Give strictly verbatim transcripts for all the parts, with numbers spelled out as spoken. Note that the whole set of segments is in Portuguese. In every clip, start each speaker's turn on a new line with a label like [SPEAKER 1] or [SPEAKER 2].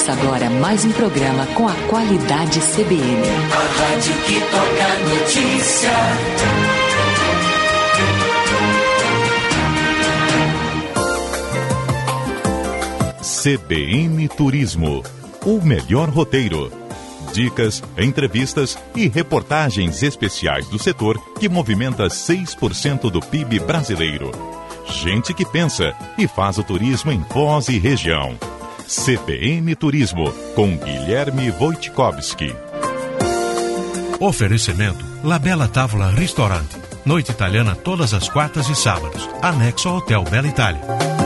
[SPEAKER 1] Começa agora mais um programa com a qualidade C B N.
[SPEAKER 2] A rádio que toca notícia.
[SPEAKER 3] C B N Turismo, o melhor roteiro. Dicas, entrevistas e reportagens especiais do setor que movimenta seis por cento do P I B brasileiro. Gente que pensa e faz o turismo em Foz e região. C B N Turismo, com Guilherme Wojtkowski.
[SPEAKER 4] Oferecimento Labella Tavola Ristorante. Noite italiana todas as quartas e sábados. Anexo ao Hotel Bela Itália.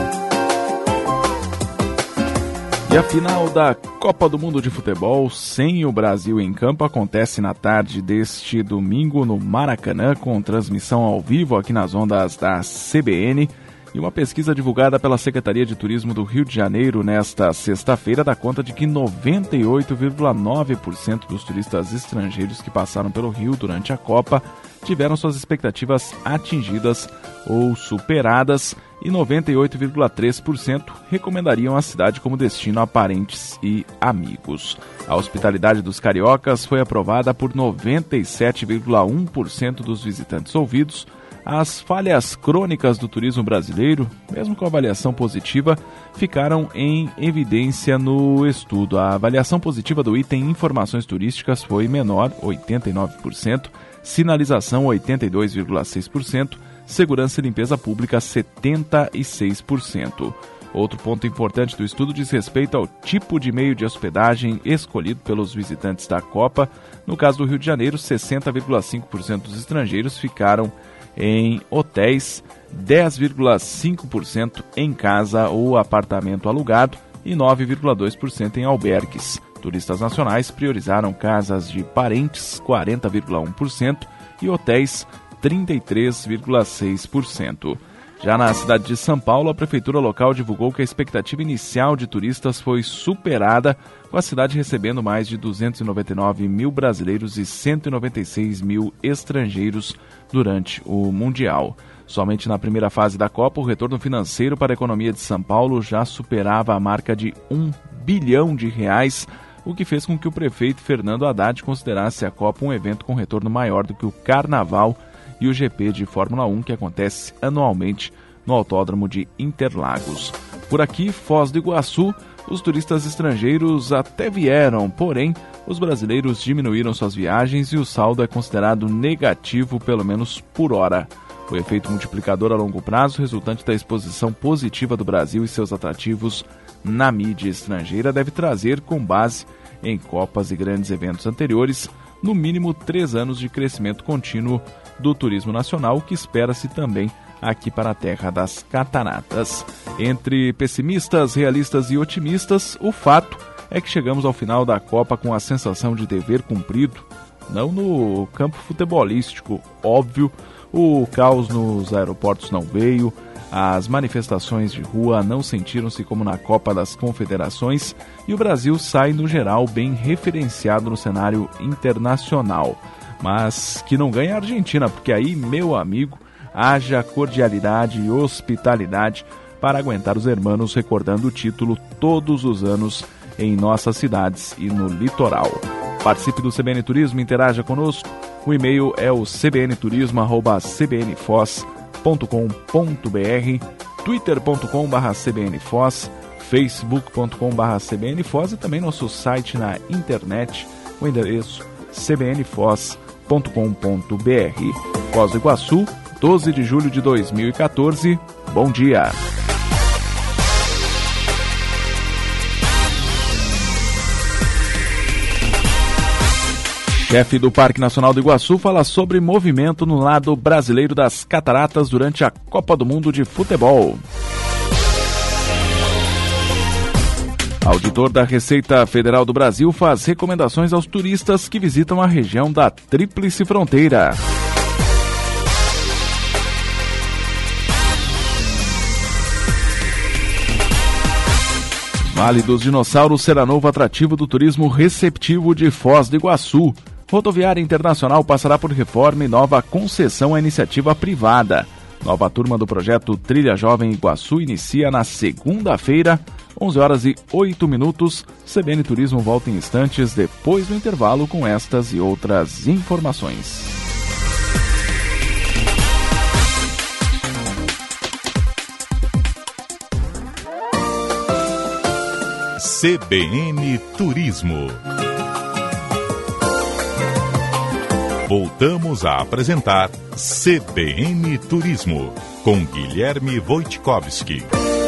[SPEAKER 5] E a final da Copa do Mundo de Futebol, sem o Brasil em campo, acontece na tarde deste domingo no Maracanã, com transmissão ao vivo aqui nas ondas da C B N. E uma pesquisa divulgada pela Secretaria de Turismo do Rio de Janeiro nesta sexta-feira dá conta de que noventa e oito vírgula nove por cento dos turistas estrangeiros que passaram pelo Rio durante a Copa tiveram suas expectativas atingidas ou superadas, e noventa e oito vírgula três por cento recomendariam a cidade como destino a parentes e amigos. A hospitalidade dos cariocas foi aprovada por noventa e sete vírgula um por cento dos visitantes ouvidos. As falhas crônicas do turismo brasileiro, mesmo com avaliação positiva, ficaram em evidência no estudo. A avaliação positiva do item informações turísticas foi menor, oitenta e nove por cento, sinalização, oitenta e dois vírgula seis por cento, segurança e limpeza pública, setenta e seis por cento. Outro ponto importante do estudo diz respeito ao tipo de meio de hospedagem escolhido pelos visitantes da Copa. No caso do Rio de Janeiro, sessenta vírgula cinco por cento dos estrangeiros ficaram em hotéis, dez vírgula cinco por cento em casa ou apartamento alugado e nove vírgula dois por cento em albergues. Turistas nacionais priorizaram casas de parentes, quarenta vírgula um por cento, e hotéis, trinta e três vírgula seis por cento. Já na cidade de São Paulo, a prefeitura local divulgou que a expectativa inicial de turistas foi superada, com a cidade recebendo mais de duzentos e noventa e nove mil brasileiros e cento e noventa e seis mil estrangeiros durante o Mundial. Somente na primeira fase da Copa, o retorno financeiro para a economia de São Paulo já superava a marca de um bilhão de reais, o que fez com que o prefeito Fernando Haddad considerasse a Copa um evento com retorno maior do que o Carnaval e o G P de Fórmula um, que acontece anualmente no Autódromo de Interlagos. Por aqui, Foz do Iguaçu, os turistas estrangeiros até vieram, porém, os brasileiros diminuíram suas viagens e o saldo é considerado negativo, pelo menos por hora. O efeito multiplicador a longo prazo, resultante da exposição positiva do Brasil e seus atrativos na mídia estrangeira, deve trazer, com base em Copas e grandes eventos anteriores, no mínimo três anos de crescimento contínuo do turismo nacional, que espera-se também aqui para a terra das cataratas. Entre pessimistas, realistas e otimistas, o fato é que chegamos ao final da Copa com a sensação de dever cumprido, não no campo futebolístico, óbvio. O caos nos aeroportos não veio, as manifestações de rua não sentiram-se como na Copa das Confederações e o Brasil sai, no geral, bem referenciado no cenário internacional. Mas que não ganha a Argentina, porque aí, meu amigo, haja cordialidade e hospitalidade para aguentar os hermanos recordando o título todos os anos em nossas cidades e no litoral. Participe do C B N Turismo, interaja conosco. O e-mail é o c b n turismo arroba c b n foz ponto com ponto b r, twitter ponto com barra c b n foz, facebook ponto com barra c b n foz e também nosso site na internet, o endereço c b n foz ponto com ponto b r. Foz do Iguaçu, doze de julho de dois mil e quatorze. Bom dia! Chefe do Parque Nacional do Iguaçu fala sobre movimento no lado brasileiro das cataratas durante a Copa do Mundo de Futebol. Auditor da Receita Federal do Brasil faz recomendações aos turistas que visitam a região da Tríplice Fronteira. Vale dos Dinossauros será novo atrativo do turismo receptivo de Foz do Iguaçu. Rodoviária Internacional passará por reforma e nova concessão à iniciativa privada. Nova turma do projeto Trilha Jovem Iguaçu inicia na segunda-feira onze horas e oito minutos, C B N Turismo volta em instantes depois do intervalo com estas e outras informações.
[SPEAKER 3] C B N Turismo. Voltamos a apresentar C B N Turismo com Guilherme Wojtkowski.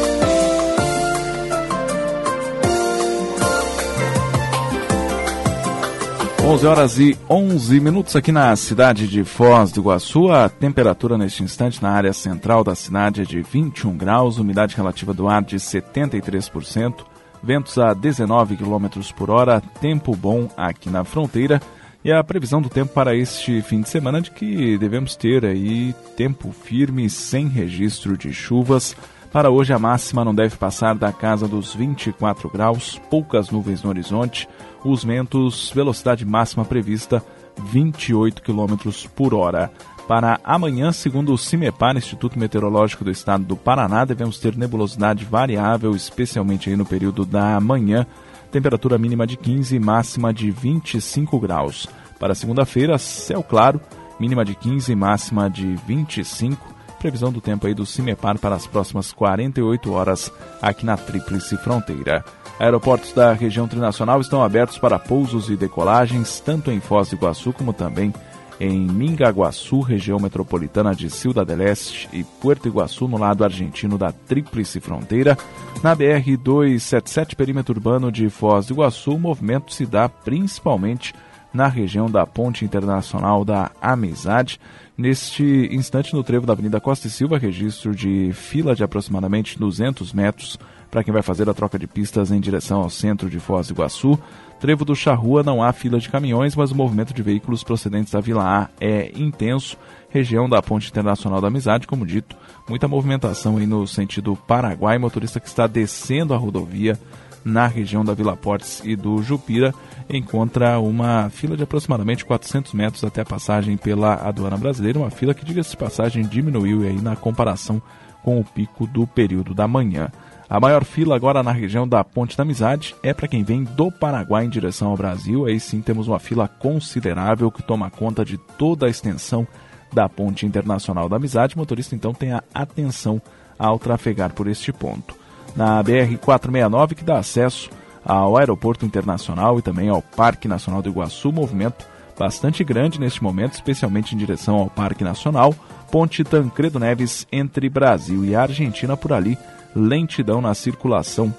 [SPEAKER 5] onze horas e onze minutos aqui na cidade de Foz do Iguaçu. A temperatura neste instante na área central da cidade é de vinte e um graus, umidade relativa do ar de setenta e três por cento, ventos a dezenove quilômetros por hora, tempo bom aqui na fronteira. E a previsão do tempo para este fim de semana é de que devemos ter aí tempo firme, sem registro de chuvas. Para hoje a máxima não deve passar da casa dos vinte e quatro graus, poucas nuvens no horizonte, os ventos, velocidade máxima prevista vinte e oito quilômetros por hora. Para amanhã, segundo o CIMEPAR, Instituto Meteorológico do Estado do Paraná, devemos ter nebulosidade variável, especialmente aí no período da manhã. Temperatura mínima de quinze, máxima de vinte e cinco graus. Para segunda-feira, céu claro, mínima de quinze, máxima de vinte e cinco. Previsão do tempo aí do CIMEPAR para as próximas quarenta e oito horas aqui na Tríplice Fronteira. Aeroportos da região trinacional estão abertos para pousos e decolagens, tanto em Foz do Iguaçu como também em Mingaguaçu, região metropolitana de Ciudad del Este, e Puerto Iguaçu, no lado argentino da Tríplice Fronteira. Na B R duzentos e setenta e sete, perímetro urbano de Foz do Iguaçu, o movimento se dá principalmente na região da Ponte Internacional da Amizade. Neste instante, no trevo da Avenida Costa e Silva, registro de fila de aproximadamente duzentos metros para quem vai fazer a troca de pistas em direção ao centro de Foz do Iguaçu. Trevo do Charrua não há fila de caminhões, mas o movimento de veículos procedentes da Vila A é intenso. Região da Ponte Internacional da Amizade, como dito, muita movimentação aí no sentido Paraguai. Motorista que está descendo a rodovia na região da Vila Portes e do Jupira encontra uma fila de aproximadamente quatrocentos metros até a passagem pela aduana brasileira, uma fila que, diga-se de passagem, diminuiu aí na comparação com o pico do período da manhã. A maior fila agora na região da Ponte da Amizade é para quem vem do Paraguai em direção ao Brasil. Aí sim temos uma fila considerável que toma conta de toda a extensão da Ponte Internacional da Amizade. O motorista então tenha atenção ao trafegar por este ponto. Na B R quatrocentos e sessenta e nove, que dá acesso ao Aeroporto Internacional e também ao Parque Nacional do Iguaçu, movimento bastante grande neste momento, especialmente em direção ao Parque Nacional. Ponte Tancredo Neves entre Brasil e Argentina, por ali lentidão na circulação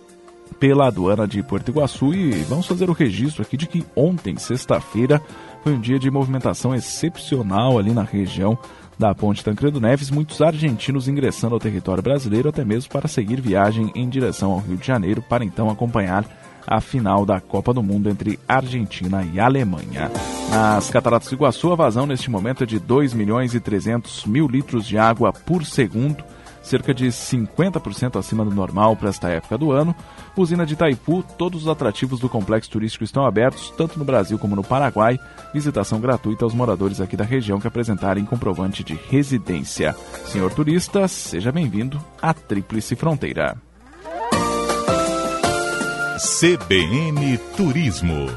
[SPEAKER 5] pela aduana de Puerto Iguaçu. E vamos fazer o registro aqui de que ontem, sexta-feira, foi um dia de movimentação excepcional ali na região da Ponte Tancredo Neves, muitos argentinos ingressando ao território brasileiro, até mesmo para seguir viagem em direção ao Rio de Janeiro, para então acompanhar a final da Copa do Mundo entre Argentina e Alemanha. Nas Cataratas do Iguaçu, a vazão neste momento é de dois milhões e trezentos mil litros de água por segundo, cerca de cinquenta por cento acima do normal para esta época do ano. Usina de Itaipu, todos os atrativos do complexo turístico estão abertos, tanto no Brasil como no Paraguai. Visitação gratuita aos moradores aqui da região que apresentarem comprovante de residência. Senhor turista, seja bem-vindo à Tríplice Fronteira.
[SPEAKER 3] C B N Turismo.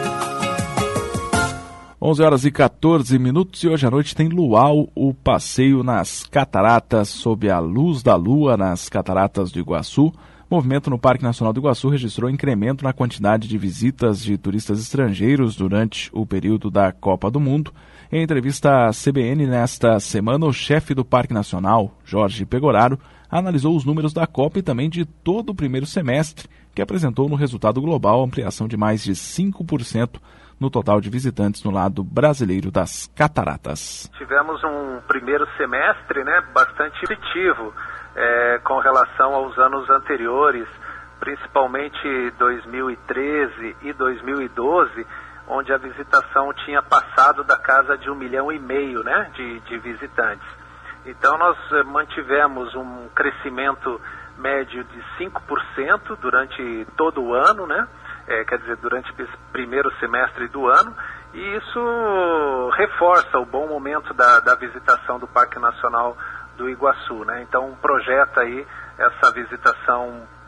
[SPEAKER 5] onze horas e quatorze minutos e hoje à noite tem Luau, o passeio nas cataratas sob a luz da lua nas Cataratas do Iguaçu. O movimento no Parque Nacional do Iguaçu registrou incremento na quantidade de visitas de turistas estrangeiros durante o período da Copa do Mundo. Em entrevista à C B N nesta semana, o chefe do Parque Nacional, Jorge Pegoraro, analisou os números da Copa e também de todo o primeiro semestre, que apresentou no resultado global ampliação de mais de cinco por cento no total de visitantes no lado brasileiro das cataratas.
[SPEAKER 6] Tivemos um primeiro semestre, né, bastante positivo é, com relação aos anos anteriores, principalmente dois mil e treze e dois mil e doze, onde a visitação tinha passado da casa de um milhão e meio, né, de, de visitantes. Então nós mantivemos um crescimento médio de cinco por cento durante todo o ano, né? É, quer dizer, durante o primeiro semestre do ano, e isso reforça o bom momento da, da visitação do Parque Nacional do Iguaçu, né? Então projeta aí essa visitação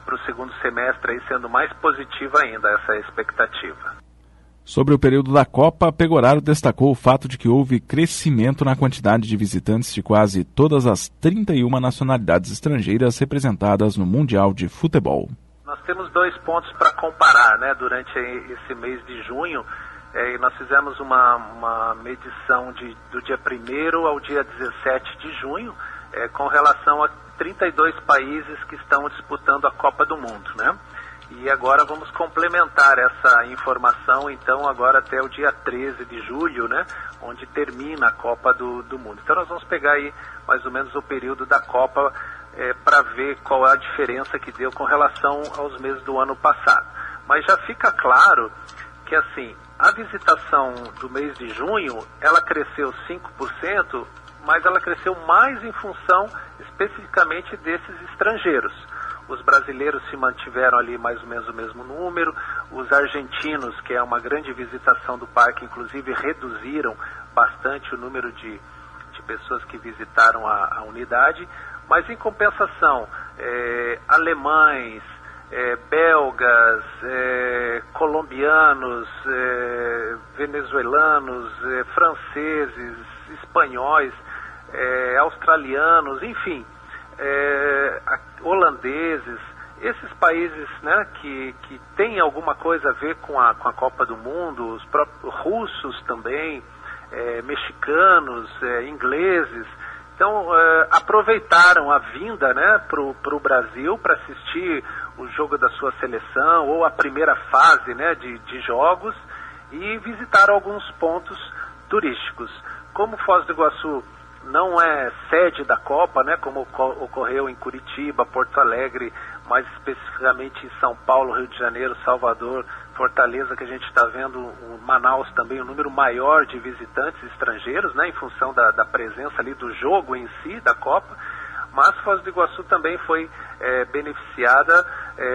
[SPEAKER 6] para o segundo semestre, aí sendo mais positiva ainda essa expectativa.
[SPEAKER 5] Sobre o período da Copa, Pegoraro destacou o fato de que houve crescimento na quantidade de visitantes de quase todas as trinta e uma nacionalidades estrangeiras representadas no Mundial de Futebol.
[SPEAKER 6] Nós temos dois pontos para comparar, né, durante esse mês de junho. É, nós fizemos uma, uma medição de, do dia primeiro ao dia dezessete de junho, é, com relação a trinta e dois países que estão disputando a Copa do Mundo, né? E agora vamos complementar essa informação, então, agora até o dia treze de julho, né, onde termina a Copa do, do Mundo. Então nós vamos pegar aí mais ou menos o período da Copa é, para ver qual é a diferença que deu com relação aos meses do ano passado. Mas já fica claro que, assim, a visitação do mês de junho, ela cresceu cinco por cento, mas ela cresceu mais em função especificamente desses estrangeiros. Os brasileiros se mantiveram ali mais ou menos o mesmo número, os argentinos, que é uma grande visitação do parque, inclusive reduziram bastante o número de, de pessoas que visitaram a, a unidade, mas em compensação, é, alemães, é, belgas, é, colombianos, é, venezuelanos, é, franceses, espanhóis, é, australianos, enfim, É, holandeses, esses países, né, que, que têm alguma coisa a ver com a, com a Copa do Mundo, os próprios russos também, é, mexicanos, é, ingleses, então é, aproveitaram a vinda, né, para o Brasil para assistir o jogo da sua seleção ou a primeira fase, né, de, de jogos e visitaram alguns pontos turísticos. Como Foz do Iguaçu não é sede da Copa, né, como ocorreu em Curitiba, Porto Alegre, mais especificamente em São Paulo, Rio de Janeiro, Salvador, Fortaleza, que a gente está vendo, o Manaus também, um número maior de visitantes estrangeiros, né, em função da, da presença ali do jogo em si, da Copa, mas Foz do Iguaçu também foi é, beneficiada,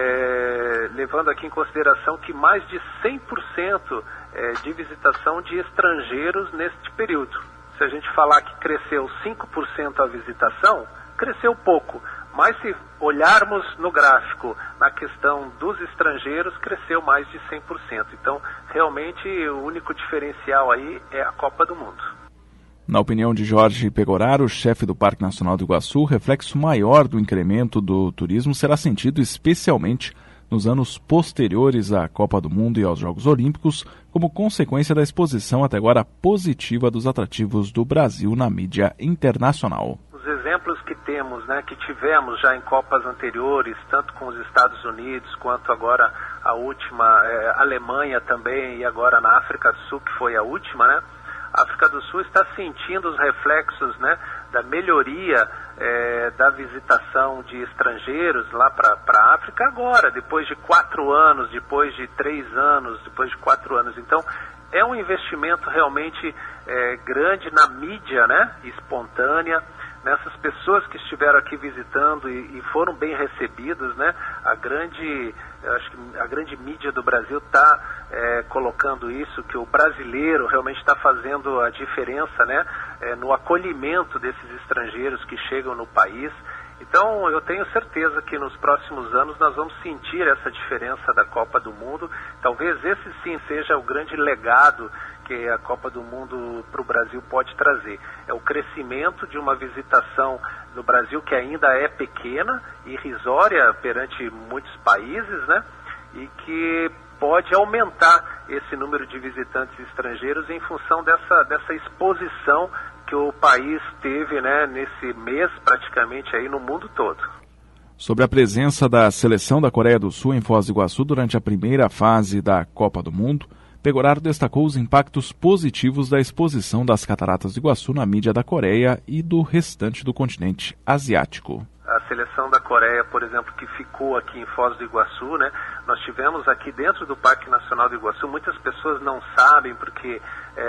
[SPEAKER 6] é, levando aqui em consideração que mais de cem por cento é, de visitação de estrangeiros neste período. Se a gente falar que cresceu cinco por cento a visitação, cresceu pouco. Mas se olharmos no gráfico, na questão dos estrangeiros, cresceu mais de cem por cento. Então, realmente, o único diferencial aí é a Copa do Mundo.
[SPEAKER 5] Na opinião de Jorge Pegoraro, chefe do Parque Nacional do Iguaçu, o reflexo maior do incremento do turismo será sentido especialmente nos anos posteriores à Copa do Mundo e aos Jogos Olímpicos, como consequência da exposição até agora positiva dos atrativos do Brasil na mídia internacional.
[SPEAKER 6] Os exemplos que temos, né, que tivemos já em Copas anteriores, tanto com os Estados Unidos quanto agora a última, é, Alemanha também, e agora na África do Sul, que foi a última, né? A África do Sul está sentindo os reflexos, né, da melhoria é, da visitação de estrangeiros lá para a África agora, depois de quatro anos, depois de três anos, depois de quatro anos. Então, é um investimento realmente é, grande na mídia, né, espontânea, nessas pessoas que estiveram aqui visitando e, e foram bem recebidas, né? A grande, eu acho que a grande mídia do Brasil está é, colocando isso, que o brasileiro realmente está fazendo a diferença, né? É, no acolhimento desses estrangeiros que chegam no país. Então, eu tenho certeza que nos próximos anos nós vamos sentir essa diferença da Copa do Mundo. Talvez esse sim seja o grande legado que a Copa do Mundo para o Brasil pode trazer. É o crescimento de uma visitação no Brasil que ainda é pequena, irrisória perante muitos países, né? E que pode aumentar esse número de visitantes estrangeiros em função dessa, dessa exposição que o país teve, né, nesse mês praticamente aí no mundo todo.
[SPEAKER 5] Sobre a presença da seleção da Coreia do Sul em Foz do Iguaçu durante a primeira fase da Copa do Mundo, Pegoraro destacou os impactos positivos da exposição das Cataratas do Iguaçu na mídia da Coreia e do restante do continente asiático.
[SPEAKER 6] A seleção da Coreia, por exemplo, que ficou aqui em Foz do Iguaçu, né? Nós tivemos aqui dentro do Parque Nacional do Iguaçu, muitas pessoas não sabem porque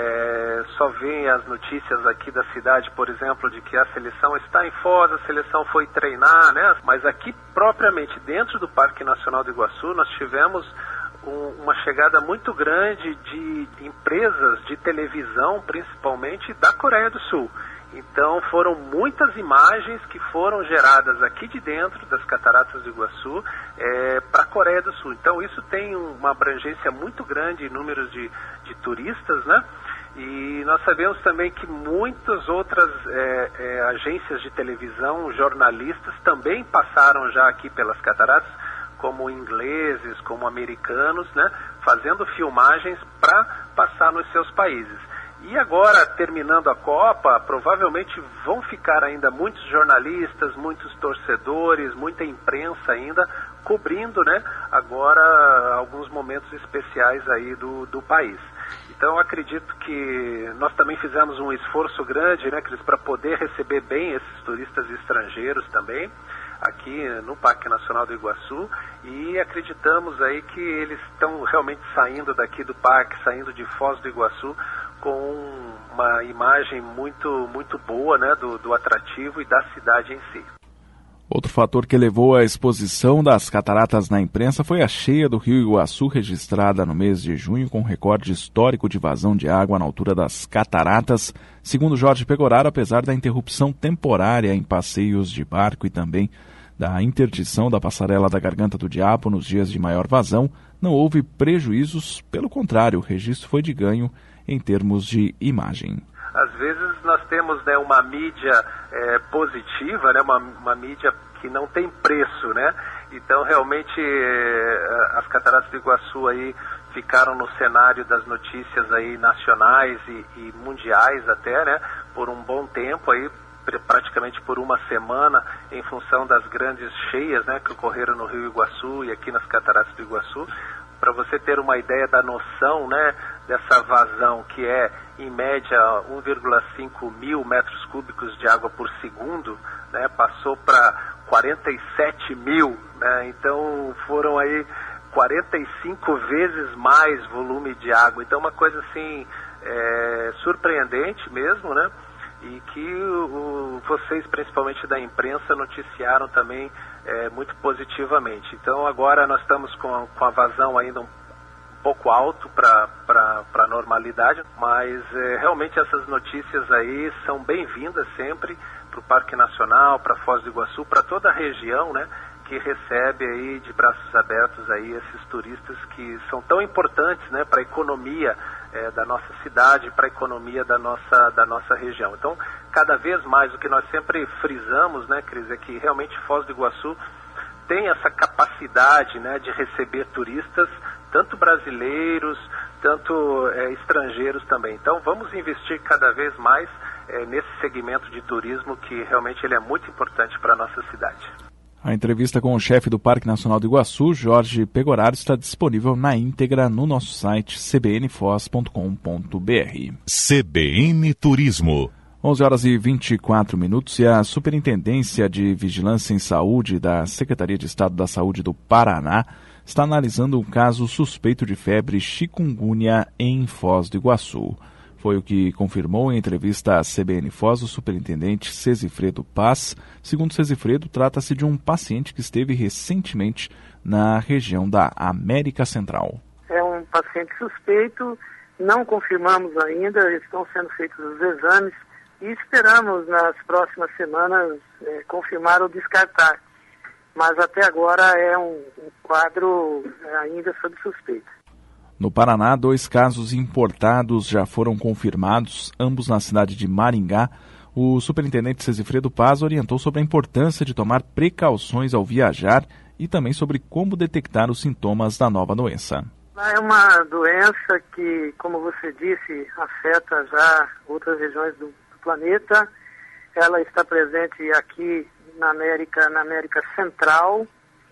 [SPEAKER 6] é, só veem as notícias aqui da cidade, por exemplo, de que a seleção está em Foz, a seleção foi treinar, né? Mas aqui propriamente dentro do Parque Nacional do Iguaçu nós tivemos um, uma chegada muito grande de empresas de televisão, principalmente da Coreia do Sul. Então foram muitas imagens que foram geradas aqui de dentro das Cataratas do Iguaçu é, para a Coreia do Sul. Então isso tem uma abrangência muito grande em números de, de turistas, né? E nós sabemos também que muitas outras é, é, agências de televisão, jornalistas também passaram já aqui pelas cataratas, como ingleses, como americanos, né, fazendo filmagens para passar nos seus países. E agora, terminando a Copa, provavelmente vão ficar ainda muitos jornalistas, muitos torcedores, muita imprensa ainda, cobrindo, né, agora alguns momentos especiais aí do, do país. Então, eu acredito que nós também fizemos um esforço grande, né, Cris, para poder receber bem esses turistas estrangeiros também, aqui no Parque Nacional do Iguaçu, e acreditamos aí que eles estão realmente saindo daqui do parque, saindo de Foz do Iguaçu, com uma imagem muito, muito boa, né, do, do atrativo e da cidade em si.
[SPEAKER 5] Outro fator que levou à exposição das cataratas na imprensa foi a cheia do Rio Iguaçu, registrada no mês de junho, com recorde histórico de vazão de água na altura das cataratas. Segundo Jorge Pegoraro, apesar da interrupção temporária em passeios de barco e também da interdição da passarela da Garganta do Diabo nos dias de maior vazão, não houve prejuízos, pelo contrário, o registro foi de ganho em termos de imagem.
[SPEAKER 6] Às vezes nós temos, né, uma mídia é, positiva, né, uma, uma mídia que não tem preço, né? Então realmente é, as Cataratas do Iguaçu aí ficaram no cenário das notícias aí nacionais e, e mundiais até, né? Por um bom tempo aí, praticamente por uma semana, em função das grandes cheias, né, que ocorreram no Rio Iguaçu e aqui nas Cataratas do Iguaçu. Para você ter uma ideia da noção, né, dessa vazão, que é em média um vírgula cinco mil metros cúbicos de água por segundo, né, passou para quarenta e sete mil, né, então foram aí quarenta e cinco vezes mais volume de água. Então uma coisa assim é, surpreendente mesmo, né? E que o, vocês, principalmente da imprensa, noticiaram também é, muito positivamente. Então agora nós estamos com a, com a vazão ainda um pouco alto para a normalidade, mas é, realmente essas notícias aí são bem-vindas sempre para o Parque Nacional, para Foz do Iguaçu, para toda a região, né, que recebe aí de braços abertos aí esses turistas que são tão importantes, né, para a economia é, da nossa cidade, para a economia da nossa, da nossa região. Então, cada vez mais, o que nós sempre frisamos, né, Cris, é que realmente Foz do Iguaçu tem essa capacidade, né, de receber turistas, tanto brasileiros, tanto é, estrangeiros também. Então, vamos investir cada vez mais é, nesse segmento de turismo que realmente ele é muito importante para a nossa cidade.
[SPEAKER 5] A entrevista com o chefe do Parque Nacional do Iguaçu, Jorge Pegoraro, está disponível na íntegra no nosso site c b n foz ponto com ponto b r.
[SPEAKER 3] C B N Turismo.
[SPEAKER 5] onze horas e vinte e quatro minutos e a Superintendência de Vigilância em Saúde da Secretaria de Estado da Saúde do Paraná está analisando um caso suspeito de febre chikungunya em Foz do Iguaçu. Foi o que confirmou em entrevista à C B N Foz o superintendente Cesifredo Paz. Segundo Cesifredo, trata-se de um paciente que esteve recentemente na região da América Central.
[SPEAKER 7] É um paciente suspeito, não confirmamos ainda, estão sendo feitos os exames e esperamos nas próximas semanas é, confirmar ou descartar. Mas até agora é um, um quadro é, ainda sob suspeita.
[SPEAKER 5] No Paraná, dois casos importados já foram confirmados, ambos na cidade de Maringá. O superintendente Cesifredo Paz orientou sobre a importância de tomar precauções ao viajar e também sobre como detectar os sintomas da nova doença.
[SPEAKER 7] É uma doença que, como você disse, afeta já outras regiões do planeta. Ela está presente aqui na América, na América Central,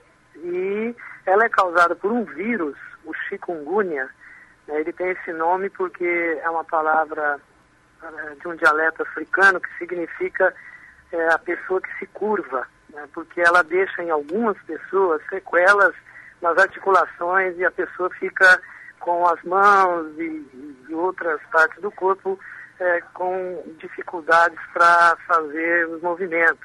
[SPEAKER 7] e ela é causada por um vírus, o chikungunya. Ele tem esse nome porque é uma palavra de um dialeto africano que significa é, a pessoa que se curva, né? Porque ela deixa em algumas pessoas sequelas nas articulações e a pessoa fica com as mãos e, e outras partes do corpo é, com dificuldades para fazer os movimentos.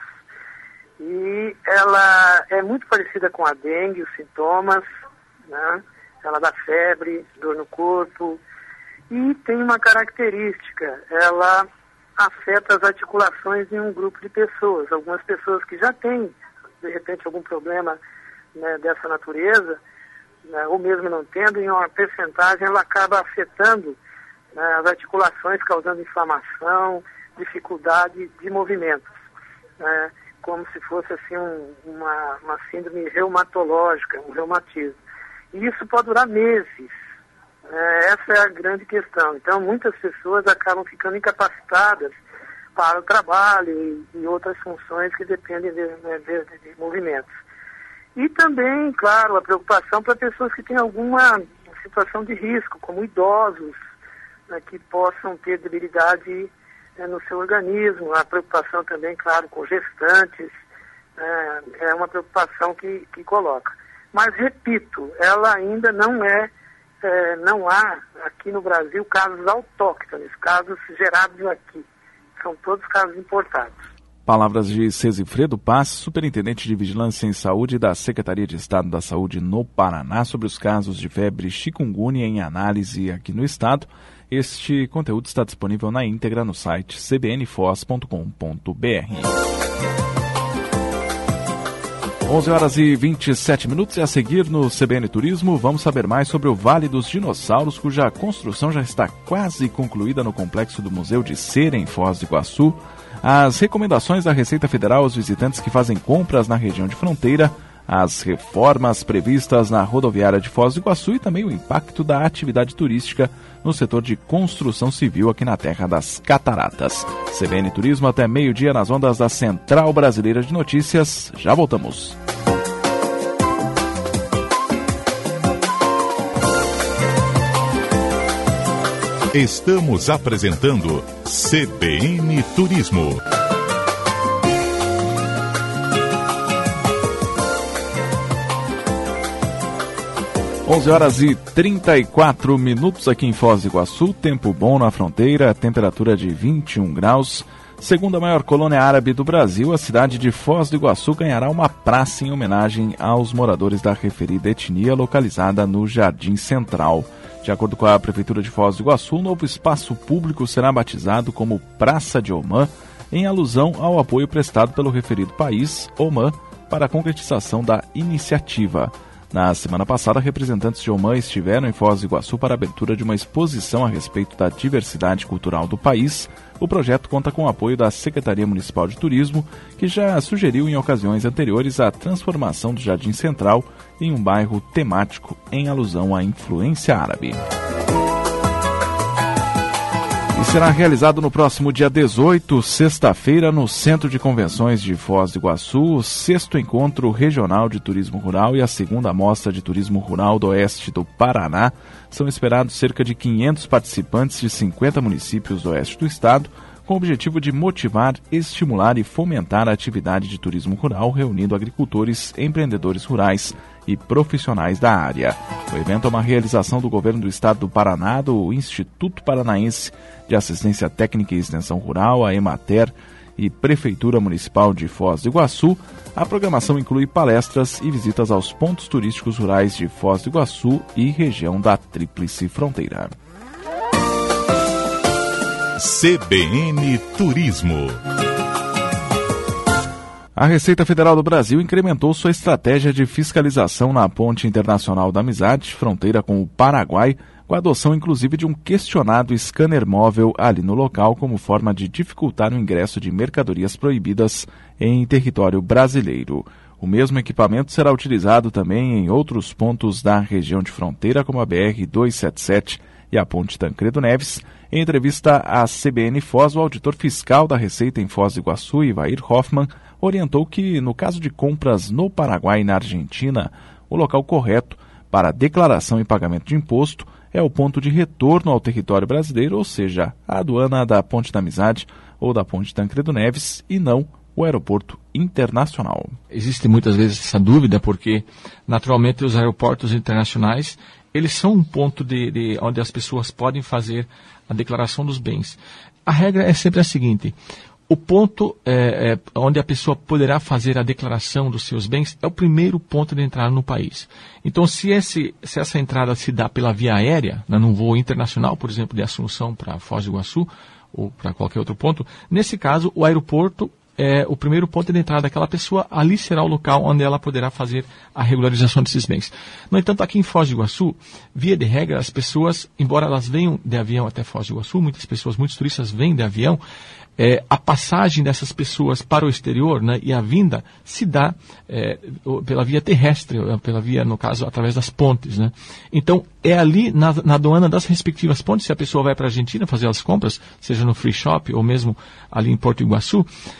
[SPEAKER 7] E ela é muito parecida com a dengue, os sintomas, né? Ela dá febre, dor no corpo, e tem uma característica, ela afeta as articulações em um grupo de pessoas. Algumas pessoas que já têm, de repente, algum problema, né, dessa natureza, né, ou mesmo não tendo, em uma percentagem ela acaba afetando, né, as articulações, causando inflamação, dificuldade de movimentos, né, como se fosse assim um, uma, uma síndrome reumatológica, um reumatismo. E isso pode durar meses. É, essa é a grande questão. Então, muitas pessoas acabam ficando incapacitadas para o trabalho e, e outras funções que dependem de, de, de, de movimentos. E também, claro, a preocupação para pessoas que têm alguma situação de risco, como idosos, né, que possam ter debilidade, né, no seu organismo. A preocupação também, claro, com gestantes, é, é uma preocupação que, que coloca. Mas, repito, ela ainda não é, é, não há aqui no Brasil casos autóctones, casos gerados aqui. São todos casos importados.
[SPEAKER 5] Palavras de Cesifredo Paz, superintendente de Vigilância em Saúde da Secretaria de Estado da Saúde no Paraná, sobre os casos de febre chikungunya em análise aqui no estado. Este conteúdo está disponível na íntegra no site c b n foz ponto com ponto b r. onze horas e vinte e sete minutos, e a seguir no C B N Turismo vamos saber mais sobre o Vale dos Dinossauros, cuja construção já está quase concluída no complexo do Museu de Cera, em Foz do Iguaçu, as recomendações da Receita Federal aos visitantes que fazem compras na região de fronteira, as reformas previstas na rodoviária de Foz do Iguaçu e também o impacto da atividade turística no setor de construção civil aqui na Terra das Cataratas. C B N Turismo até meio-dia nas ondas da Central Brasileira de Notícias. Já voltamos.
[SPEAKER 3] Estamos apresentando C B N Turismo.
[SPEAKER 5] onze horas e trinta e quatro minutos aqui em Foz do Iguaçu, tempo bom na fronteira, temperatura de vinte e um graus. Segunda maior colônia árabe do Brasil, a cidade de Foz do Iguaçu ganhará uma praça em homenagem aos moradores da referida etnia, localizada no Jardim Central. De acordo com a Prefeitura de Foz do Iguaçu, o novo espaço público será batizado como Praça de Omã, em alusão ao apoio prestado pelo referido país, Omã, para a concretização da iniciativa. Na semana passada, representantes de Omã estiveram em Foz do Iguaçu para a abertura de uma exposição a respeito da diversidade cultural do país. O projeto conta com o apoio da Secretaria Municipal de Turismo, que já sugeriu em ocasiões anteriores a transformação do Jardim Central em um bairro temático em alusão à influência árabe. E será realizado no próximo dia dezoito, sexta-feira, no Centro de Convenções de Foz do Iguaçu, o sexto Encontro Regional de Turismo Rural e a segunda Mostra de Turismo Rural do Oeste do Paraná. São esperados cerca de quinhentos participantes de cinquenta municípios do oeste do estado, com o objetivo de motivar, estimular e fomentar a atividade de turismo rural, reunindo agricultores, empreendedores rurais e profissionais da área. O evento é uma realização do Governo do Estado do Paraná, do Instituto Paranaense de Assistência Técnica e Extensão Rural, a Emater, e Prefeitura Municipal de Foz do Iguaçu. A programação inclui palestras e visitas aos pontos turísticos rurais de Foz do Iguaçu e região da Tríplice Fronteira.
[SPEAKER 3] C B N Turismo.
[SPEAKER 5] A Receita Federal do Brasil incrementou sua estratégia de fiscalização na Ponte Internacional da Amizade, fronteira com o Paraguai, com a adoção inclusive de um questionado scanner móvel ali no local, como forma de dificultar o ingresso de mercadorias proibidas em território brasileiro. O mesmo equipamento será utilizado também em outros pontos da região de fronteira, como a B R duzentos e setenta e sete e a Ponte Tancredo Neves. Em entrevista à C B N Foz, o auditor fiscal da Receita em Foz do Iguaçu, Ivair Hoffmann, orientou que, no caso de compras no Paraguai e na Argentina, o local correto para declaração e pagamento de imposto é o ponto de retorno ao território brasileiro, ou seja, a aduana da Ponte da Amizade ou da Ponte Tancredo Neves, e não o aeroporto internacional.
[SPEAKER 8] Existe muitas vezes essa dúvida, porque naturalmente os aeroportos internacionais, eles são um ponto de, de onde as pessoas podem fazer a declaração dos bens. A regra é sempre a seguinte: o ponto é, é, onde a pessoa poderá fazer a declaração dos seus bens é o primeiro ponto de entrada no país. Então, se, esse, se essa entrada se dá pela via aérea, né, num voo internacional, por exemplo, de Assunção para Foz do Iguaçu, ou para qualquer outro ponto, nesse caso, o aeroporto é o primeiro ponto de entrada daquela pessoa, ali será o local onde ela poderá fazer a regularização desses bens. No entanto, aqui em Foz do Iguaçu, via de regra, as pessoas, embora elas venham de avião até Foz do Iguaçu, muitas pessoas, muitos turistas vêm de avião, é, a passagem dessas pessoas para o exterior, né, e a vinda se dá é, pela via terrestre, pela via, no caso, através das pontes, né? Então, é ali na, na aduana das respectivas pontes, se a pessoa vai para a Argentina fazer as compras, seja no free shop ou mesmo ali em Porto Iguaçu,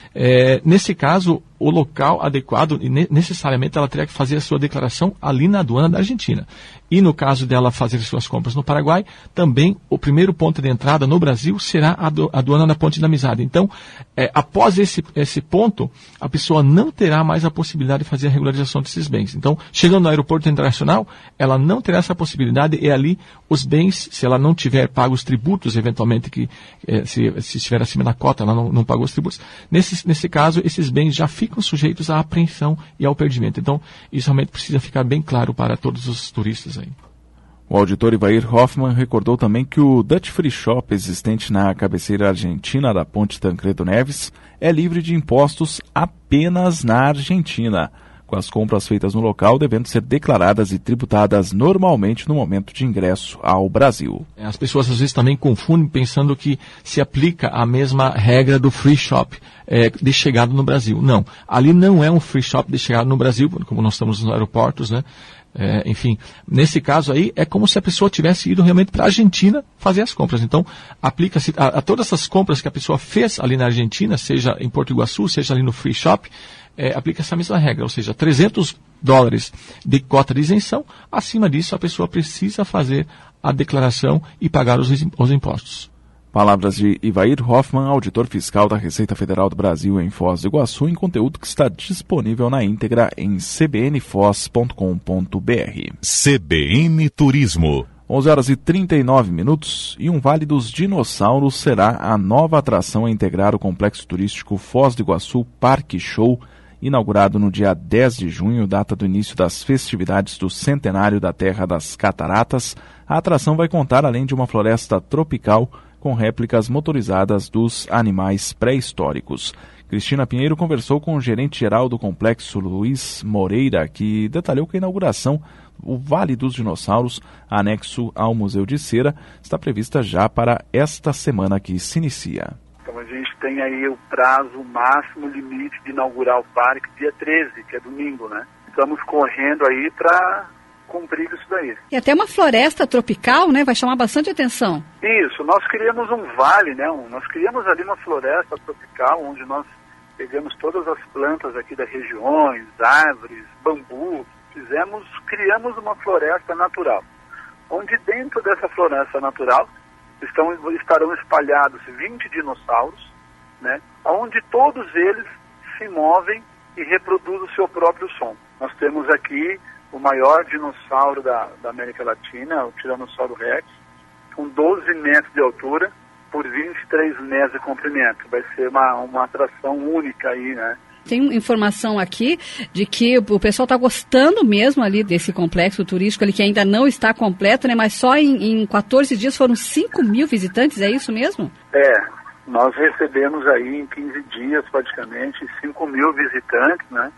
[SPEAKER 8] é, nesse caso, o local adequado, necessariamente ela teria que fazer a sua declaração ali na aduana da Argentina. E no caso dela fazer suas compras no Paraguai, também o primeiro ponto de entrada no Brasil será a aduana da Ponte da Amizade. Então, é, após esse, esse ponto, a pessoa não terá mais a possibilidade de fazer a regularização desses bens. Então, chegando no aeroporto internacional, ela não terá essa possibilidade e ali os bens, se ela não tiver pago os tributos, eventualmente, que é, se, se estiver acima da cota, ela não, não pagou os tributos, nesse, nesse caso, esses bens já ficam sujeitos à apreensão e ao perdimento. Então, isso realmente precisa ficar bem claro para todos os turistas aí.
[SPEAKER 5] O auditor Ivair Hoffmann recordou também que o Dutch Free Shop existente na cabeceira argentina da Ponte Tancredo Neves é livre de impostos apenas na Argentina, com as compras feitas no local devendo ser declaradas e tributadas normalmente no momento de ingresso ao Brasil.
[SPEAKER 8] As pessoas às vezes também confundem pensando que se aplica a mesma regra do free shop é, de chegada no Brasil. Não, ali não é um free shop de chegada no Brasil, como nós estamos nos aeroportos, né? É, enfim, nesse caso aí é como se a pessoa tivesse ido realmente para a Argentina fazer as compras. Então, aplica-se a, a todas essas compras que a pessoa fez ali na Argentina, seja em Porto Iguaçu, seja ali no free shop, é, aplica essa mesma regra, ou seja, trezentos dólares de cota de isenção, acima disso a pessoa precisa fazer a declaração e pagar os, os impostos.
[SPEAKER 5] Palavras de Ivair Hoffmann, auditor fiscal da Receita Federal do Brasil em Foz do Iguaçu, em conteúdo que está disponível na íntegra em c b n foz ponto com ponto b r.
[SPEAKER 3] C B N Turismo.
[SPEAKER 5] onze horas e trinta e nove minutos e um Vale dos Dinossauros será a nova atração a integrar o complexo turístico Foz do Iguaçu Parque Show, inaugurado no dia dez de junho, data do início das festividades do centenário da Terra das Cataratas. A atração vai contar, além de uma floresta tropical, com réplicas motorizadas dos animais pré-históricos. Cristina Pinheiro conversou com o gerente-geral do complexo, Luiz Moreira, que detalhou que a inauguração, o Vale dos Dinossauros, anexo ao Museu de Cera, está prevista já para esta semana que se inicia.
[SPEAKER 9] Então a gente tem aí o prazo máximo limite de inaugurar o parque dia treze, que é domingo, né? Estamos correndo aí para cumprir isso daí.
[SPEAKER 10] E até uma floresta tropical, né? Vai chamar bastante atenção.
[SPEAKER 9] Isso, nós criamos um vale, né? Um, nós criamos ali uma floresta tropical, onde nós pegamos todas as plantas aqui das regiões, árvores, bambu, fizemos, criamos uma floresta natural, onde dentro dessa floresta natural estão, estarão espalhados vinte dinossauros, né? Onde todos eles se movem e reproduzem o seu próprio som. Nós temos aqui o maior dinossauro da, da América Latina, o Tiranossauro Rex, com doze metros de altura por vinte e três metros de comprimento. Vai ser uma, uma atração única aí, né?
[SPEAKER 10] Tem informação aqui de que o pessoal está gostando mesmo ali desse complexo turístico ali, que ainda não está completo, né? Mas só em, em quatorze dias foram cinco mil visitantes, é isso mesmo?
[SPEAKER 9] É, nós recebemos aí em quinze dias praticamente cinco mil visitantes, né?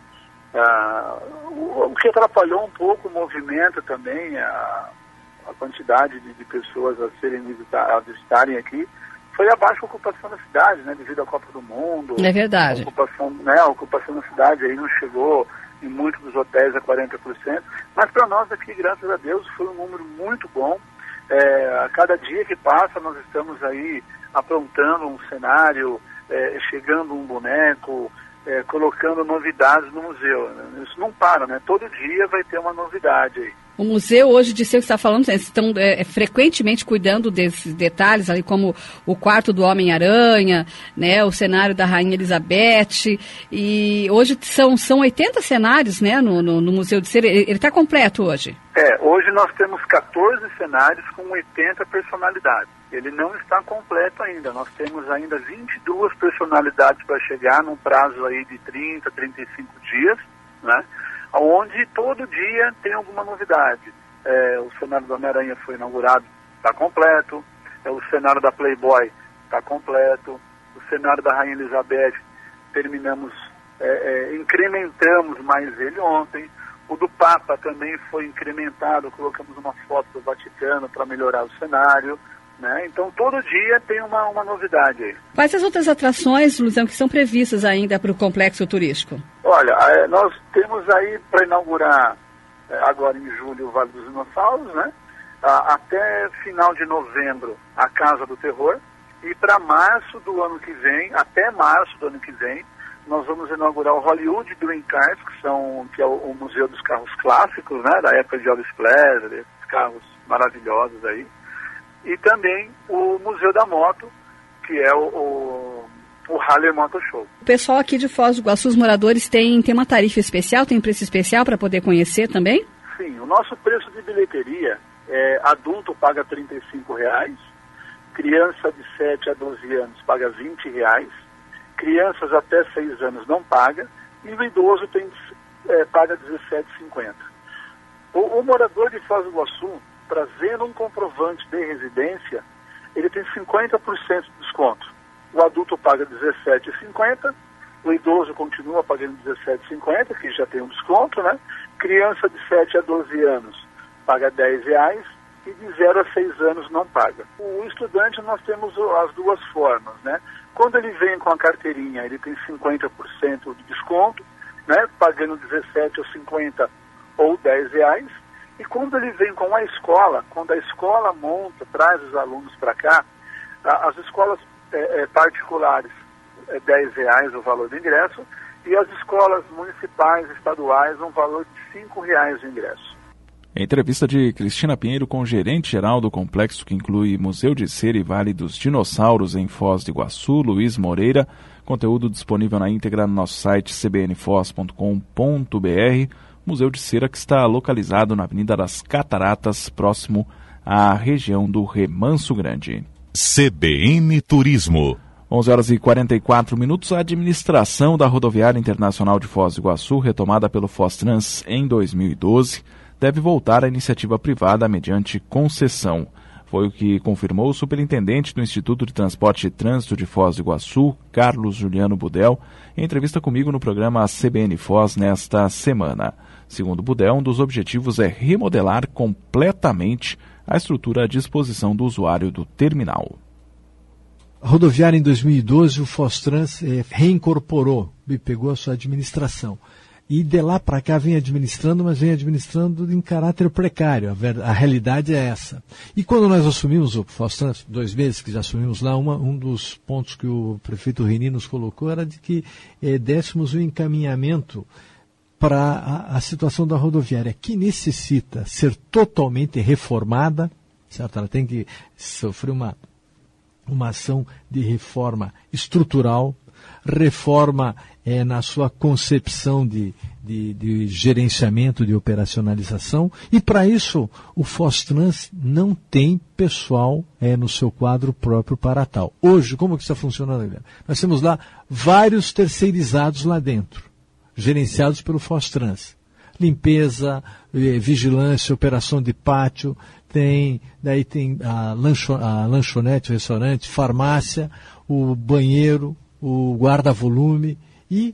[SPEAKER 9] Ah, o, o que atrapalhou um pouco o movimento também, a, a quantidade de, de pessoas a serem visitar, a visitarem aqui, foi a baixa ocupação da cidade, né, devido à Copa do Mundo.
[SPEAKER 10] É verdade.
[SPEAKER 9] A ocupação, né, a ocupação da cidade aí não chegou em muitos dos hotéis a quarenta por cento, mas para nós aqui, graças a Deus, foi um número muito bom. É, a cada dia que passa, nós estamos aí aprontando um cenário, é, chegando um boneco, É, colocando novidades no museu. Isso não para, né? Todo dia vai ter uma novidade aí.
[SPEAKER 10] O museu hoje, de ser o que você está falando, estão é, frequentemente cuidando desses detalhes, ali como o quarto do Homem-Aranha, né, o cenário da Rainha Elizabeth, e hoje são, são oitenta cenários, né, no, no, no Museu de Cera. Ele está completo hoje?
[SPEAKER 9] É, hoje nós temos quatorze cenários com oitenta personalidades. Ele não está completo ainda. Nós temos ainda vinte e duas personalidades para chegar num prazo aí de trinta, trinta e cinco dias, né? Onde todo dia tem alguma novidade. É, o cenário do Homem-Aranha foi inaugurado, está completo. É, o cenário da Playboy está completo. O cenário da Rainha Elizabeth, terminamos, é, é, incrementamos mais ele ontem. O do Papa também foi incrementado, colocamos uma foto do Vaticano para melhorar o cenário, né? Então todo dia tem uma, uma novidade aí.
[SPEAKER 10] Quais as outras atrações, Luizão, que são previstas ainda para o complexo turístico?
[SPEAKER 9] Olha, é, nós temos aí para inaugurar é, agora em julho o Vale dos Dinossauros, né? A, até final de novembro a Casa do Terror, e para março do ano que vem, até março do ano que vem, nós vamos inaugurar o Hollywood Dream Cars, que, são, que é o, o museu dos carros clássicos, né, da época de Elvis Presley, esses carros maravilhosos aí. E também o Museu da Moto, que é o, o, o Harley Motor Show.
[SPEAKER 10] O pessoal aqui de Foz do Iguaçu, os moradores, tem, tem uma tarifa especial, tem preço especial para poder conhecer também?
[SPEAKER 9] Sim, o nosso preço de bilheteria, é, adulto paga trinta e cinco reais, criança de sete a doze anos paga vinte reais, crianças até seis anos não paga, e o idoso tem, é, paga dezessete reais e cinquenta centavos. O, o morador de Foz do Iguaçu, trazendo um comprovante de residência, ele tem cinquenta por cento de desconto. O adulto paga dezessete reais e cinquenta centavos, o idoso continua pagando dezessete reais e cinquenta centavos, que já tem um desconto, né? Criança de sete a doze anos paga dez reais, e de zero a seis anos não paga. O estudante, nós temos as duas formas, né? Quando ele vem com a carteirinha, ele tem cinquenta por cento de desconto, né? Pagando dezessete ou cinquenta ou dez reais. E quando ele vem com a escola, quando a escola monta, traz os alunos para cá, as escolas é, é, particulares, é dez reais o valor do ingresso, e as escolas municipais, estaduais, um valor de cinco reais o ingresso.
[SPEAKER 5] Entrevista de Cristina Pinheiro com o gerente-geral do complexo, que inclui Museu de Cera e Vale dos Dinossauros em Foz do Iguaçu, Luiz Moreira. Conteúdo disponível na íntegra no nosso site c b n foz ponto com ponto b r. Museu de Cera, que está localizado na Avenida das Cataratas, próximo à região do Remanso Grande.
[SPEAKER 3] C B N Turismo.
[SPEAKER 5] onze horas e quarenta e quatro minutos. A administração da Rodoviária Internacional de Foz do Iguaçu, retomada pelo Fostrans em dois mil e doze, deve voltar à iniciativa privada mediante concessão. Foi o que confirmou o superintendente do Instituto de Transporte e Trânsito de Foz do Iguaçu, Carlos Juliano Budel, em entrevista comigo no programa C B N Foz nesta semana. Segundo Budel, um dos objetivos é remodelar completamente a estrutura à disposição do usuário do terminal.
[SPEAKER 11] A rodoviária, em dois mil e doze, o Fostrans eh, reincorporou e pegou a sua administração. E de lá para cá vem administrando, mas vem administrando em caráter precário. A, ver, a realidade é essa. E quando nós assumimos o Fostrans, dois meses que já assumimos lá, uma, um dos pontos que o prefeito Rini nos colocou era de que eh, dessemos um encaminhamento para a, a situação da rodoviária, que necessita ser totalmente reformada, certo? Ela tem que sofrer uma, uma ação de reforma estrutural, reforma é, na sua concepção de, de, de gerenciamento, de operacionalização, e para isso o Fostrans não tem pessoal é, no seu quadro próprio para tal. Hoje, como que está funcionando, Guilherme? Nós temos lá vários terceirizados lá dentro, gerenciados pelo Fostrans. Limpeza, eh, vigilância, operação de pátio, tem, daí tem a, lancho, a lanchonete, o restaurante, farmácia, o banheiro, o guarda-volume, e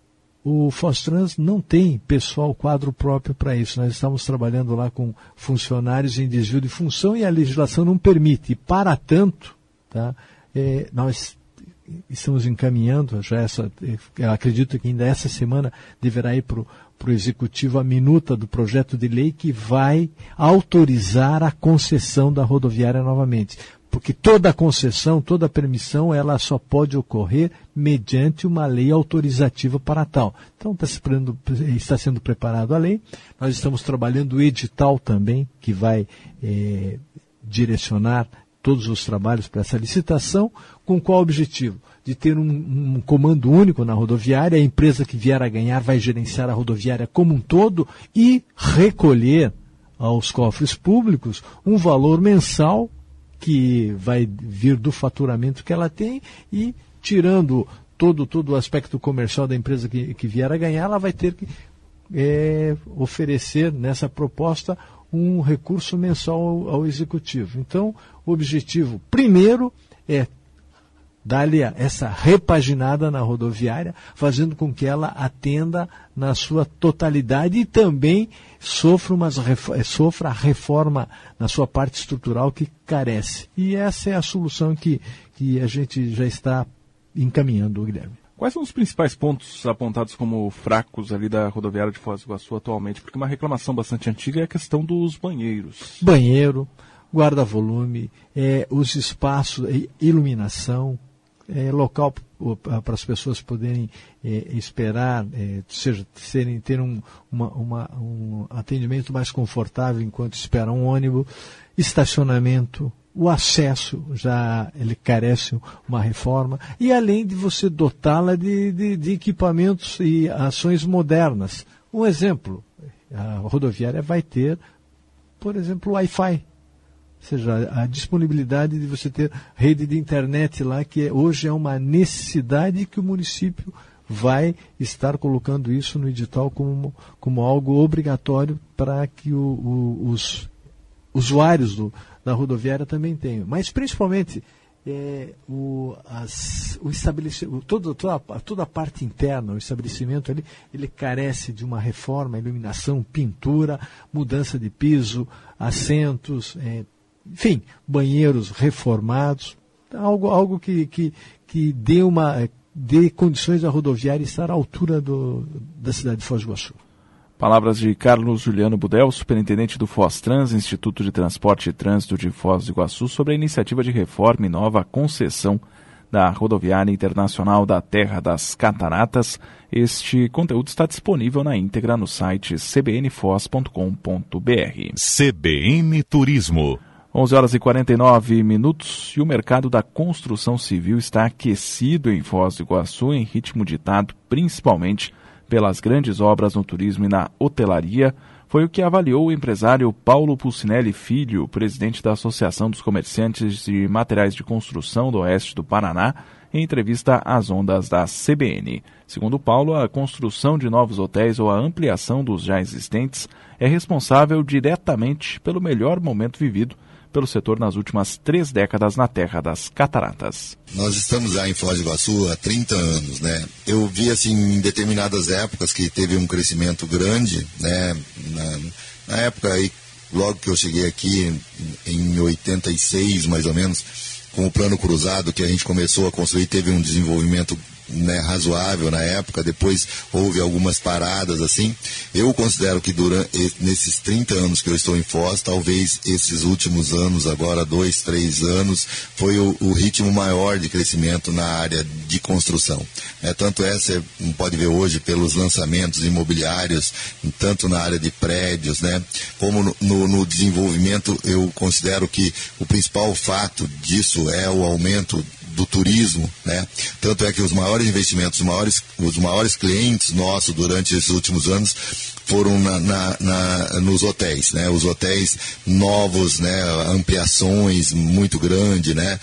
[SPEAKER 11] o Fostrans não tem pessoal quadro próprio para isso. Nós estamos trabalhando lá com funcionários em desvio de função e a legislação não permite. E, para tanto, tá, eh, nós estamos encaminhando, já essa, eu acredito que ainda essa semana deverá ir para o Executivo a minuta do projeto de lei que vai autorizar a concessão da rodoviária novamente. Porque toda concessão, toda permissão, ela só pode ocorrer mediante uma lei autorizativa para tal. Então está, se, está sendo preparado a lei, nós estamos trabalhando o edital também, que vai é, direcionar todos os trabalhos para essa licitação, com qual objetivo? De ter um, um comando único na rodoviária, a empresa que vier a ganhar vai gerenciar a rodoviária como um todo e recolher aos cofres públicos um valor mensal que vai vir do faturamento que ela tem, e tirando todo, todo o aspecto comercial da empresa que, que vier a ganhar, ela vai ter que é, oferecer nessa proposta um recurso mensal ao, ao Executivo. Então, o objetivo, primeiro, é dar-lhe essa repaginada na rodoviária, fazendo com que ela atenda na sua totalidade e também sofra, umas, sofra a reforma na sua parte estrutural que carece. E essa é a solução que, que a gente já está encaminhando, Guilherme.
[SPEAKER 5] Quais são os principais pontos apontados como fracos ali da rodoviária de Foz do Iguaçu atualmente? Porque uma reclamação bastante antiga é a questão dos banheiros.
[SPEAKER 11] Banheiro, guarda-volume, é, os espaços, é, iluminação, é, local para as pessoas poderem é, esperar, é, seja, serem, ter um, uma, uma, um atendimento mais confortável enquanto esperam um ônibus, estacionamento, o acesso já ele carece uma reforma, e além de você dotá-la de, de, de equipamentos e ações modernas. Um exemplo, a rodoviária vai ter, por exemplo, Wi-Fi. Ou seja, a disponibilidade de você ter rede de internet lá, que hoje é uma necessidade que o município vai estar colocando isso no edital como, como algo obrigatório para que o, o, os usuários do, da rodoviária também tenham. Mas, principalmente, é, o, as, o estabelecimento, todo, toda, toda a parte interna, o estabelecimento ali, ele carece de uma reforma, iluminação, pintura, mudança de piso, assentos, é, enfim, banheiros reformados, algo, algo que, que, que dê, uma, dê condições da rodoviária estar à altura do, da cidade de Foz do Iguaçu.
[SPEAKER 5] Palavras de Carlos Juliano Budel, superintendente do Fostrans, Instituto de Transporte e Trânsito de Foz do Iguaçu, sobre a iniciativa de reforma e nova concessão da Rodoviária Internacional da Terra das Cataratas. Este conteúdo está disponível na íntegra no site c b n foz ponto com ponto b r.
[SPEAKER 3] C B N Turismo.
[SPEAKER 5] onze horas e quarenta e nove minutos, e o mercado da construção civil está aquecido em Foz do Iguaçu, em ritmo ditado principalmente pelas grandes obras no turismo e na hotelaria. Foi o que avaliou o empresário Paulo Pulcinelli Filho, presidente da Associação dos Comerciantes de Materiais de Construção do Oeste do Paraná, em entrevista às ondas da C B N. Segundo Paulo, a construção de novos hotéis ou a ampliação dos já existentes é responsável diretamente pelo melhor momento vivido pelo setor nas últimas três décadas na Terra das Cataratas.
[SPEAKER 12] Nós estamos lá em Foz do Iguaçu há trinta anos, né? Eu vi, assim, em determinadas épocas que teve um crescimento grande, né? Na, na época aí, logo que eu cheguei aqui, em oitenta e seis, mais ou menos, com o plano cruzado que a gente começou a construir, teve um desenvolvimento, né, razoável na época. Depois houve algumas paradas assim. Eu considero que durante nesses trinta anos que eu estou em Foz, talvez esses últimos anos, agora dois, três anos, foi o, o ritmo maior de crescimento na área de construção. É, tanto é, você pode ver hoje pelos lançamentos imobiliários, tanto na área de prédios, né, como no, no, no desenvolvimento. Eu considero que o principal fato disso é o aumento do turismo, né? Tanto é que os maiores investimentos, os maiores, os maiores clientes nossos durante esses últimos anos foram na, na, na, nos hotéis, né? Os hotéis novos, né? Ampliações muito grandes, né?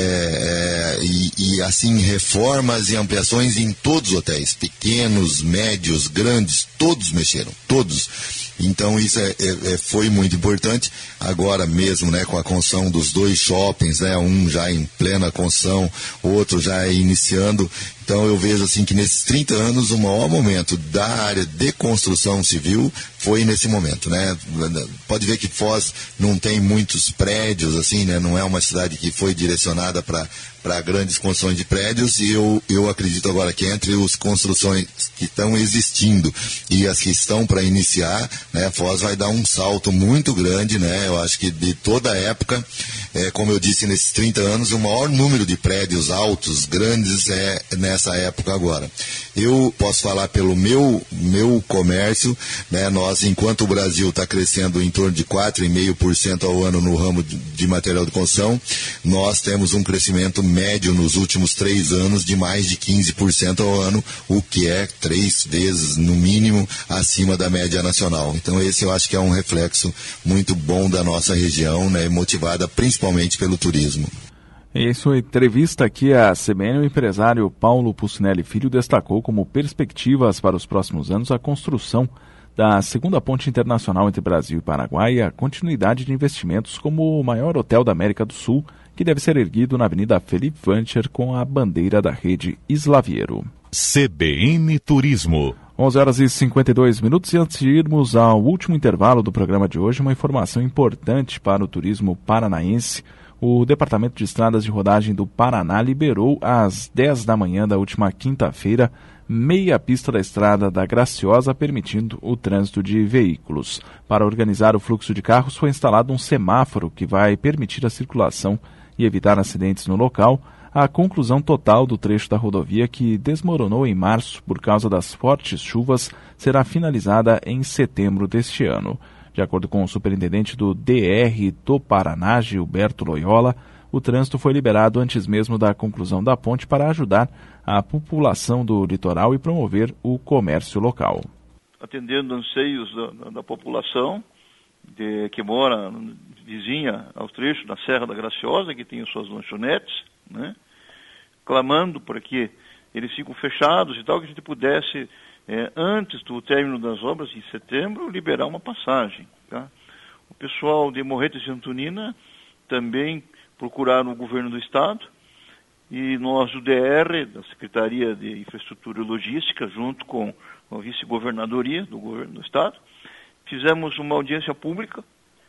[SPEAKER 12] É, é, e, e assim, reformas e ampliações em todos os hotéis, pequenos, médios, grandes, todos mexeram, todos. Então isso é, é, foi muito importante. Agora mesmo, né, com a construção dos dois shoppings, né, um já em plena construção, outro já iniciando. Então eu vejo assim que nesses trinta anos o maior momento da área de construção civil foi nesse momento, né? Pode ver que Foz não tem muitos prédios, assim, né? Não é uma cidade que foi direcionada para para grandes construções de prédios, e eu, eu acredito agora que entre as construções que estão existindo e as que estão para iniciar, né, Foz vai dar um salto muito grande, né? Eu acho que de toda a época, é, como eu disse, nesses trinta anos, o maior número de prédios altos, grandes, é nessa época agora. Eu posso falar pelo meu, meu comércio, né? Nós, enquanto o Brasil está crescendo em torno de quatro vírgula cinco por cento ao ano no ramo de, de material de construção, nós temos um crescimento médio nos últimos três anos de mais de quinze por cento ao ano, o que é três vezes, no mínimo, acima da média nacional. Então esse eu acho que é um reflexo muito bom da nossa região, né, motivada principalmente pelo turismo.
[SPEAKER 5] Em sua entrevista aqui à C B N, o empresário Paulo Pulcinelli Filho destacou como perspectivas para os próximos anos a construção da segunda ponte internacional entre Brasil e Paraguai e a continuidade de investimentos como o maior hotel da América do Sul, que deve ser erguido na Avenida Felipe Vancher com a bandeira da rede Slaviero.
[SPEAKER 3] C B N Turismo.
[SPEAKER 5] onze horas e cinquenta e dois minutos, e antes de irmos ao último intervalo do programa de hoje, uma informação importante para o turismo paranaense. O Departamento de Estradas de Rodagem do Paraná liberou às dez da manhã da última quinta-feira meia pista da estrada da Graciosa, permitindo o trânsito de veículos. Para organizar o fluxo de carros, foi instalado um semáforo que vai permitir a circulação e evitar acidentes no local. A conclusão total do trecho da rodovia, que desmoronou em março por causa das fortes chuvas, será finalizada em setembro deste ano. De acordo com o superintendente do D R do Paraná, Gilberto Loyola, o trânsito foi liberado antes mesmo da conclusão da ponte para ajudar a população do litoral e promover o comércio local.
[SPEAKER 13] Atendendo anseios da, da população de, que mora vizinha ao trecho da Serra da Graciosa, que tem as suas lanchonetes, né, clamando para que eles ficam fechados e tal, que a gente pudesse, é, antes do término das obras, em setembro, liberar uma passagem. Tá? O pessoal de Morretes e Antonina também procuraram o governo do Estado, e nós, do D R, da Secretaria de Infraestrutura e Logística, junto com a Vice-Governadoria do Governo do Estado, fizemos uma audiência pública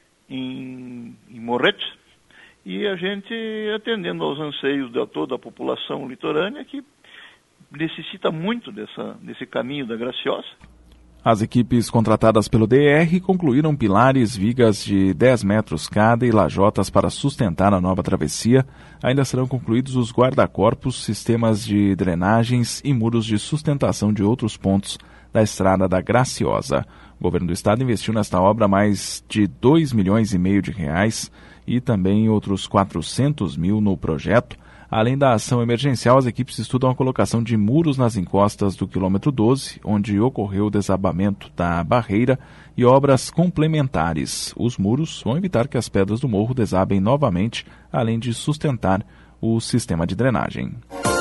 [SPEAKER 13] em, em Morretes, e a gente atendendo aos anseios de toda a população litorânea que necessita muito dessa, desse caminho da Graciosa.
[SPEAKER 5] As equipes contratadas pelo D R concluíram pilares, vigas de dez metros cada e lajotas para sustentar a nova travessia. Ainda serão concluídos os guarda-corpos, sistemas de drenagens e muros de sustentação de outros pontos da estrada da Graciosa. O governo do estado investiu nesta obra mais de dois milhões e meio de reais e também outros quatrocentos mil no projeto. Além da ação emergencial, as equipes estudam a colocação de muros nas encostas do quilômetro doze, onde ocorreu o desabamento da barreira, e obras complementares. Os muros vão evitar que as pedras do morro desabem novamente, além de sustentar o sistema de drenagem.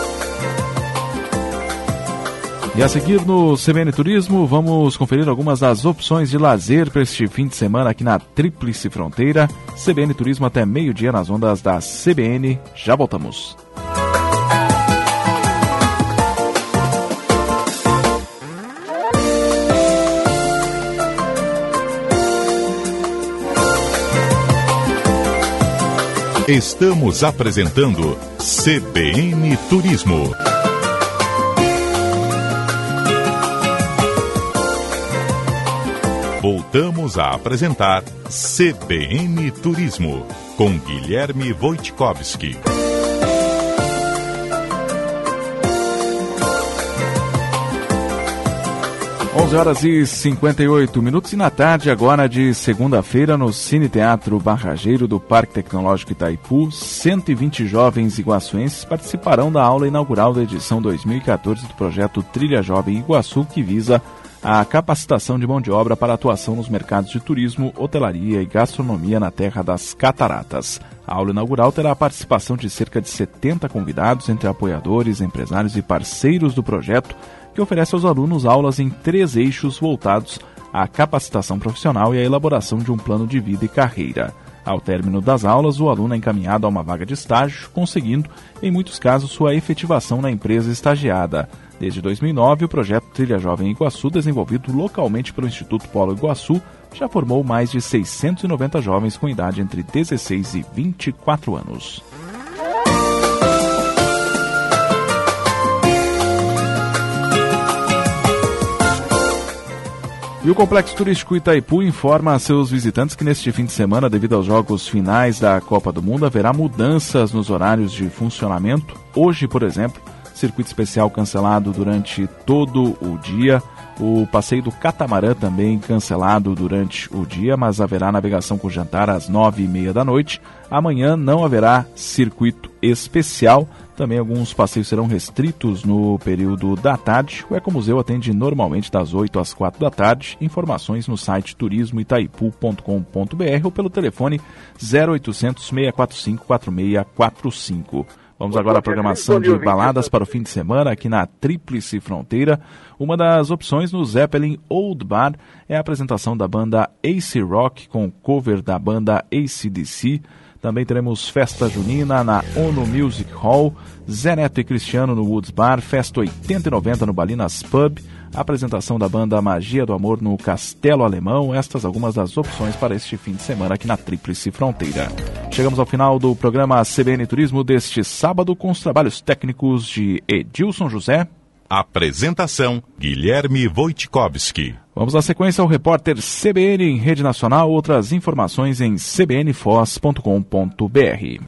[SPEAKER 5] E a seguir no C B N Turismo, vamos conferir algumas das opções de lazer para este fim de semana aqui na Tríplice Fronteira. C B N Turismo até meio-dia nas ondas da C B N. Já voltamos.
[SPEAKER 3] Estamos apresentando C B N Turismo. Voltamos a apresentar C B N Turismo, com Guilherme Wojtkowski.
[SPEAKER 5] onze horas e cinquenta e oito minutos, e na tarde agora de segunda-feira no Cine Teatro Barrageiro do Parque Tecnológico Itaipu, cento e vinte jovens iguaçuenses participarão da aula inaugural da edição dois mil e quatorze do projeto Trilha Jovem Iguaçu, que visa a capacitação de mão de obra para atuação nos mercados de turismo, hotelaria e gastronomia na Terra das Cataratas. A aula inaugural terá a participação de cerca de setenta convidados, entre apoiadores, empresários e parceiros do projeto, que oferece aos alunos aulas em três eixos voltados à capacitação profissional e à elaboração de um plano de vida e carreira. Ao término das aulas, o aluno é encaminhado a uma vaga de estágio, conseguindo, em muitos casos, sua efetivação na empresa estagiada. Desde dois mil e nove, o projeto Trilha Jovem Iguaçu, desenvolvido localmente pelo Instituto Polo Iguaçu, já formou mais de seiscentos e noventa jovens com idade entre dezesseis e vinte e quatro anos. E o Complexo Turístico Itaipu informa a seus visitantes que neste fim de semana, devido aos jogos finais da Copa do Mundo, haverá mudanças nos horários de funcionamento. Hoje, por exemplo, circuito especial cancelado durante todo o dia. O passeio do catamarã também cancelado durante o dia, mas haverá navegação com jantar às nove e meia da noite. Amanhã não haverá circuito especial. Também alguns passeios serão restritos no período da tarde. O Ecomuseu atende normalmente das oito às quatro da tarde. Informações no site turismo itaipu ponto com ponto b r ou pelo telefone zero oitocentos, seis quatro cinco, quatro seis quatro cinco. Vamos agora à programação de baladas para o fim de semana aqui na Tríplice Fronteira. Uma das opções no Zeppelin Old Bar é a apresentação da banda A C Rock com cover da banda A C D C. Também teremos festa junina na ONU Music Hall, Zé Neto e Cristiano no Woods Bar, festa oitenta e noventa no Balinas Pub, apresentação da banda Magia do Amor no Castelo Alemão. Estas algumas das opções para este fim de semana aqui na Tríplice Fronteira. Chegamos ao final do programa C B N Turismo deste sábado com os trabalhos técnicos de Edilson José.
[SPEAKER 3] Apresentação Guilherme Wojtkowski.
[SPEAKER 5] Vamos na sequência ao repórter C B N em rede nacional. Outras informações em c b n foz ponto com ponto b r.